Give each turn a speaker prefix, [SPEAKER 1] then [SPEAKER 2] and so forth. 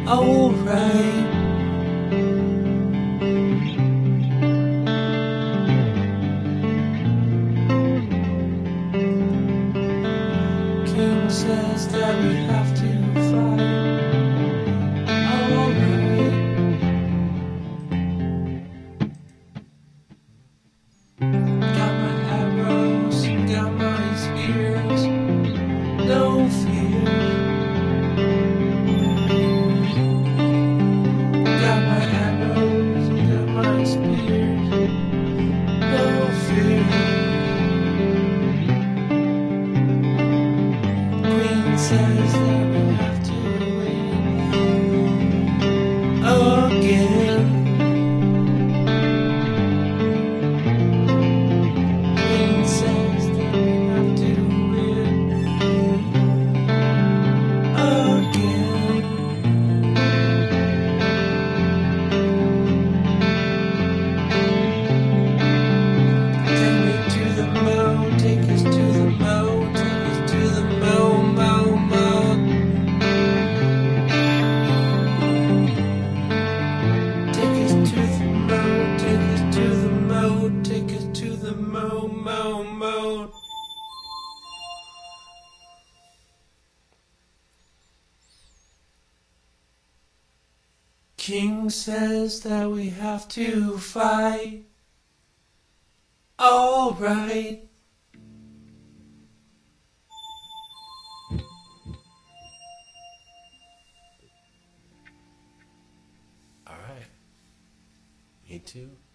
[SPEAKER 1] alright. King says that we have to fight, alright. Got my arrows, got my spears, no fear. Got my arrows, got my spears, no fear. Queen says that we have to win again. Queen says that we have to win again. Take me to the moon, take us to the moon, take us to the moon, moon, moon. Take us to the moon, take us to the moon, take us to the moon, moon, moon. King says that we have to fight, alright. Alright. Me too.